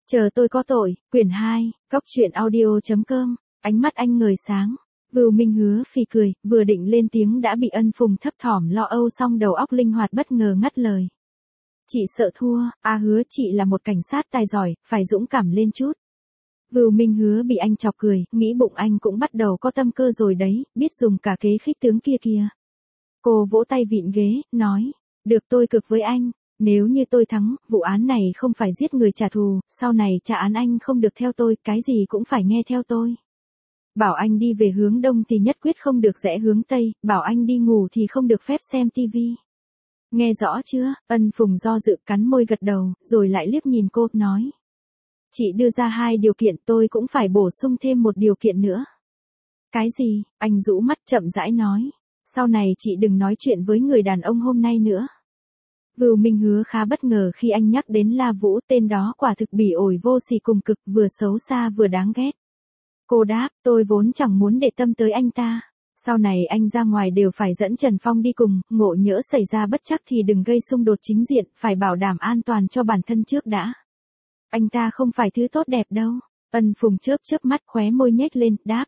Chờ tôi có tội, quyển 2, góc truyện audio.com, ánh mắt anh ngời sáng. Vưu Minh Hứa phì cười, vừa định lên tiếng đã bị Ân Phùng thấp thỏm lo âu xong đầu óc linh hoạt bất ngờ ngắt lời. Chị sợ thua, Hứa chị là một cảnh sát tài giỏi, phải dũng cảm lên chút. Vưu Minh Hứa bị anh chọc cười, nghĩ bụng anh cũng bắt đầu có tâm cơ rồi đấy, biết dùng cả kế khích tướng kia kìa. Cô vỗ tay vịn ghế, nói, được tôi cực với anh. Nếu như tôi thắng, vụ án này không phải giết người trả thù, sau này trả án anh không được theo tôi, cái gì cũng phải nghe theo tôi. Bảo anh đi về hướng đông thì nhất quyết không được rẽ hướng tây, bảo anh đi ngủ thì không được phép xem tivi. Nghe rõ chưa? Ân Phùng do dự cắn môi gật đầu, rồi lại liếc nhìn cô, nói. Chị đưa ra 2 điều kiện, tôi cũng phải bổ sung thêm một điều kiện nữa. Cái gì? Anh rũ mắt chậm rãi nói. Sau này chị đừng nói chuyện với người đàn ông hôm nay nữa. Vưu Minh Hứa khá bất ngờ khi anh nhắc đến La Vũ, tên đó quả thực bỉ ổi vô sỉ cùng cực, vừa xấu xa vừa đáng ghét. Cô đáp, tôi vốn chẳng muốn để tâm tới anh ta. Sau này anh ra ngoài đều phải dẫn Trần Phong đi cùng, ngộ nhỡ xảy ra bất trắc thì đừng gây xung đột chính diện, phải bảo đảm an toàn cho bản thân trước đã. Anh ta không phải thứ tốt đẹp đâu. Ân Phùng chớp chớp mắt, khóe môi nhếch lên, đáp.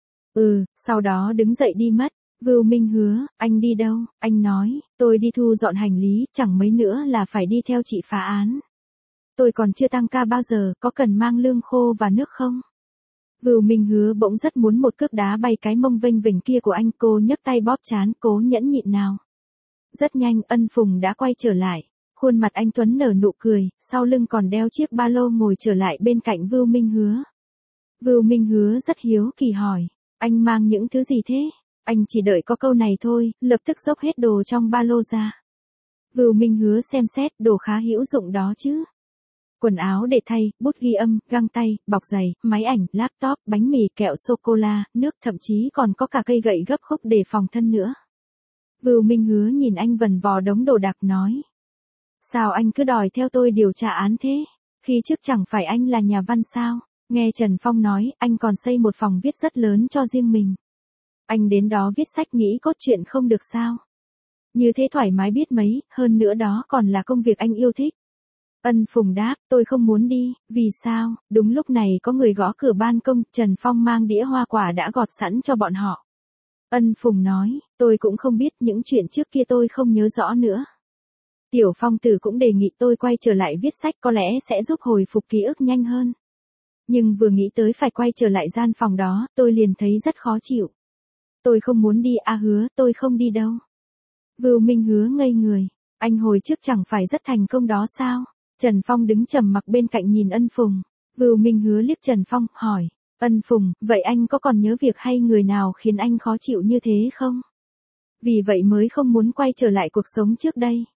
Sau đó đứng dậy đi mất. Vưu Minh Hứa, anh đi đâu? Anh nói, tôi đi thu dọn hành lý, chẳng mấy nữa là phải đi theo chị phá án. Tôi còn chưa tăng ca bao giờ, có cần mang lương khô và nước không? Vưu Minh Hứa bỗng rất muốn một cước đá bay cái mông vênh vểnh kia của anh, cô nhấc tay bóp trán, cố nhẫn nhịn nào. Rất nhanh, Ân Phùng đã quay trở lại. Khuôn mặt anh tuấn nở nụ cười, sau lưng còn đeo chiếc ba lô, ngồi trở lại bên cạnh Vưu Minh Hứa. Vưu Minh Hứa rất hiếu kỳ hỏi, anh mang những thứ gì thế? Anh chỉ đợi có câu này thôi, lập tức dốc hết đồ trong ba lô ra. Vưu Minh Hứa xem xét, đồ khá hữu dụng đó chứ. Quần áo để thay, bút ghi âm, găng tay, bọc giày, máy ảnh, laptop, bánh mì, kẹo sô-cô-la, nước, thậm chí còn có cả cây gậy gấp khúc để phòng thân nữa. Vưu Minh Hứa nhìn anh vần vò đống đồ đạc nói. Sao anh cứ đòi theo tôi điều tra án thế? Khi trước chẳng phải anh là nhà văn sao? Nghe Trần Phong nói, anh còn xây một phòng viết rất lớn cho riêng mình. Anh đến đó viết sách nghĩ cốt truyện không được sao? Như thế thoải mái biết mấy, hơn nữa đó còn là công việc anh yêu thích. Ân Phùng đáp, tôi không muốn đi, vì sao? Đúng lúc này có người gõ cửa ban công, Trần Phong mang đĩa hoa quả đã gọt sẵn cho bọn họ. Ân Phùng nói, tôi cũng không biết, những chuyện trước kia tôi không nhớ rõ nữa. Tiểu Phong Tử cũng đề nghị tôi quay trở lại viết sách, có lẽ sẽ giúp hồi phục ký ức nhanh hơn. Nhưng vừa nghĩ tới phải quay trở lại gian phòng đó, tôi liền thấy rất khó chịu. Tôi không muốn đi, Hứa, tôi không đi đâu. Vưu Minh Hứa ngây người, anh hồi trước chẳng phải rất thành công đó sao? Trần Phong đứng trầm mặc bên cạnh nhìn Ân Phùng. Vưu Minh Hứa liếc Trần Phong, hỏi, Ân Phùng, vậy anh có còn nhớ việc hay người nào khiến anh khó chịu như thế không? Vì vậy mới không muốn quay trở lại cuộc sống trước đây.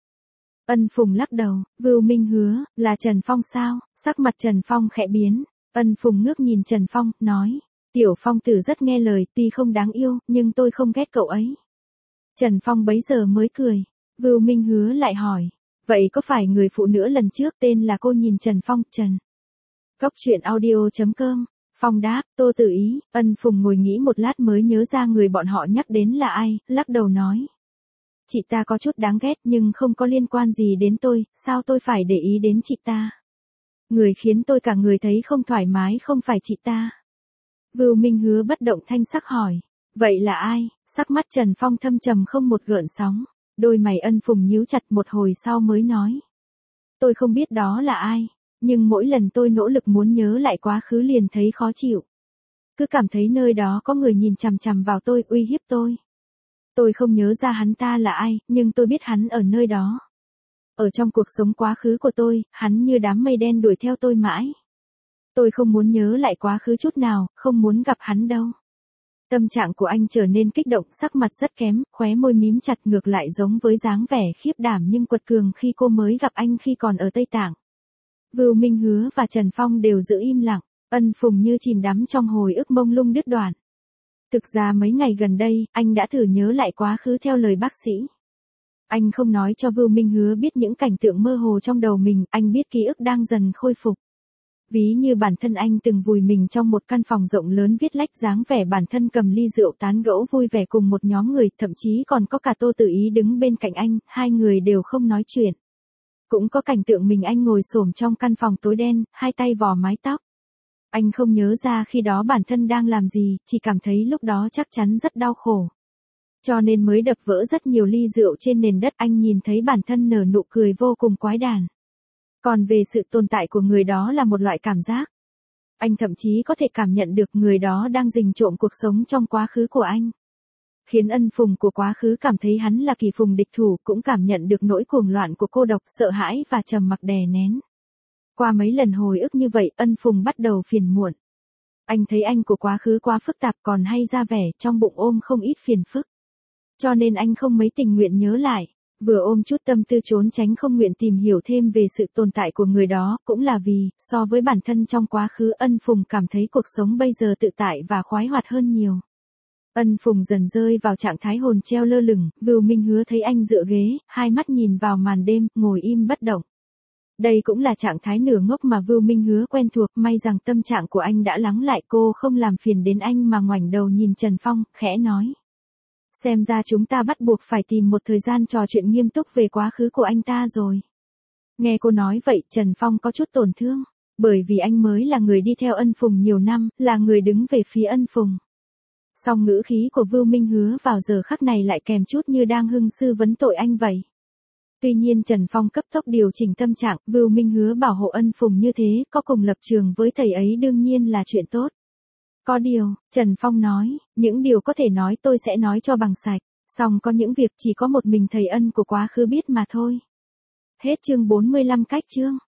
Ân Phùng lắc đầu, Vưu Minh Hứa, là Trần Phong sao? Sắc mặt Trần Phong khẽ biến. Ân Phùng ngước nhìn Trần Phong, nói, Tiểu Phong Tử rất nghe lời, tuy không đáng yêu, nhưng tôi không ghét cậu ấy. Trần Phong bấy giờ mới cười. Vưu Minh Hứa lại hỏi, vậy có phải người phụ nữ lần trước tên là cô nhìn Trần Phong? Trần. Góc truyện audio.com. Phong đáp, Tô Tự Ý. Ân Phùng ngồi nghĩ một lát mới nhớ ra người bọn họ nhắc đến là ai, lắc đầu nói. Chị ta có chút đáng ghét nhưng không có liên quan gì đến tôi, sao tôi phải để ý đến chị ta? Người khiến tôi cả người thấy không thoải mái không phải chị ta. Vưu Minh Hứa bất động thanh sắc hỏi, vậy là ai? Sắc mắt Trần Phong thâm trầm không một gợn sóng, đôi mày Ân Phùng nhíu chặt, một hồi sau mới nói. Tôi không biết đó là ai, nhưng mỗi lần tôi nỗ lực muốn nhớ lại quá khứ liền thấy khó chịu. Cứ cảm thấy nơi đó có người nhìn chằm chằm vào tôi, uy hiếp tôi. Tôi không nhớ ra hắn ta là ai, nhưng tôi biết hắn ở nơi đó. Ở trong cuộc sống quá khứ của tôi, hắn như đám mây đen đuổi theo tôi mãi. Tôi không muốn nhớ lại quá khứ chút nào, không muốn gặp hắn đâu. Tâm trạng của anh trở nên kích động, sắc mặt rất kém, khóe môi mím chặt, ngược lại giống với dáng vẻ khiếp đảm nhưng quật cường khi cô mới gặp anh khi còn ở Tây Tạng. Vưu Minh Hứa và Trần Phong đều giữ im lặng, Ân Phùng như chìm đắm trong hồi ức mông lung đứt đoạn. Thực ra mấy ngày gần đây, anh đã thử nhớ lại quá khứ theo lời bác sĩ. Anh không nói cho Vưu Minh Hứa biết những cảnh tượng mơ hồ trong đầu mình, anh biết ký ức đang dần khôi phục. Ví như bản thân anh từng vùi mình trong một căn phòng rộng lớn viết lách, dáng vẻ bản thân cầm ly rượu tán gẫu vui vẻ cùng một nhóm người, thậm chí còn có cả Tô Tự Ý đứng bên cạnh anh, 2 người đều không nói chuyện. Cũng có cảnh tượng mình anh ngồi xổm trong căn phòng tối đen, hai tay vò mái tóc. Anh không nhớ ra khi đó bản thân đang làm gì, chỉ cảm thấy lúc đó chắc chắn rất đau khổ. Cho nên mới đập vỡ rất nhiều ly rượu trên nền đất. Anh nhìn thấy bản thân nở nụ cười vô cùng quái đản. Còn về sự tồn tại của người đó là một loại cảm giác. Anh thậm chí có thể cảm nhận được người đó đang rình trộm cuộc sống trong quá khứ của anh. Khiến Ân Phùng của quá khứ cảm thấy hắn là Kỳ Phùng địch thủ, cũng cảm nhận được nỗi cuồng loạn của cô độc, sợ hãi và trầm mặc đè nén. Qua mấy lần hồi ức như vậy, Ân Phùng bắt đầu phiền muộn. Anh thấy anh của quá khứ quá phức tạp, còn hay ra vẻ trong bụng ôm không ít phiền phức. Cho nên anh không mấy tình nguyện nhớ lại, vừa ôm chút tâm tư trốn tránh không nguyện tìm hiểu thêm về sự tồn tại của người đó, cũng là vì, so với bản thân trong quá khứ, Ân Phùng cảm thấy cuộc sống bây giờ tự tại và khoái hoạt hơn nhiều. Ân Phùng dần rơi vào trạng thái hồn treo lơ lửng, Vưu Minh Hứa thấy anh dựa ghế, hai mắt nhìn vào màn đêm, ngồi im bất động. Đây cũng là trạng thái nửa ngốc mà Vưu Minh Hứa quen thuộc, may rằng tâm trạng của anh đã lắng lại, cô không làm phiền đến anh mà ngoảnh đầu nhìn Trần Phong, khẽ nói. Xem ra chúng ta bắt buộc phải tìm một thời gian trò chuyện nghiêm túc về quá khứ của anh ta rồi. Nghe cô nói vậy, Trần Phong có chút tổn thương, bởi vì anh mới là người đi theo Ân Phùng nhiều năm, là người đứng về phía Ân Phùng. Song ngữ khí của Vưu Minh Hứa vào giờ khắc này lại kèm chút như đang hưng sư vấn tội anh vậy. Tuy nhiên Trần Phong cấp tốc điều chỉnh tâm trạng, Vưu Minh Hứa bảo hộ Ân Phùng như thế, có cùng lập trường với thầy ấy đương nhiên là chuyện tốt. Có điều, Trần Phong nói, những điều có thể nói tôi sẽ nói cho bằng sạch, song có những việc chỉ có một mình thầy Ân của quá khứ biết mà thôi. Hết chương 45 cách chương.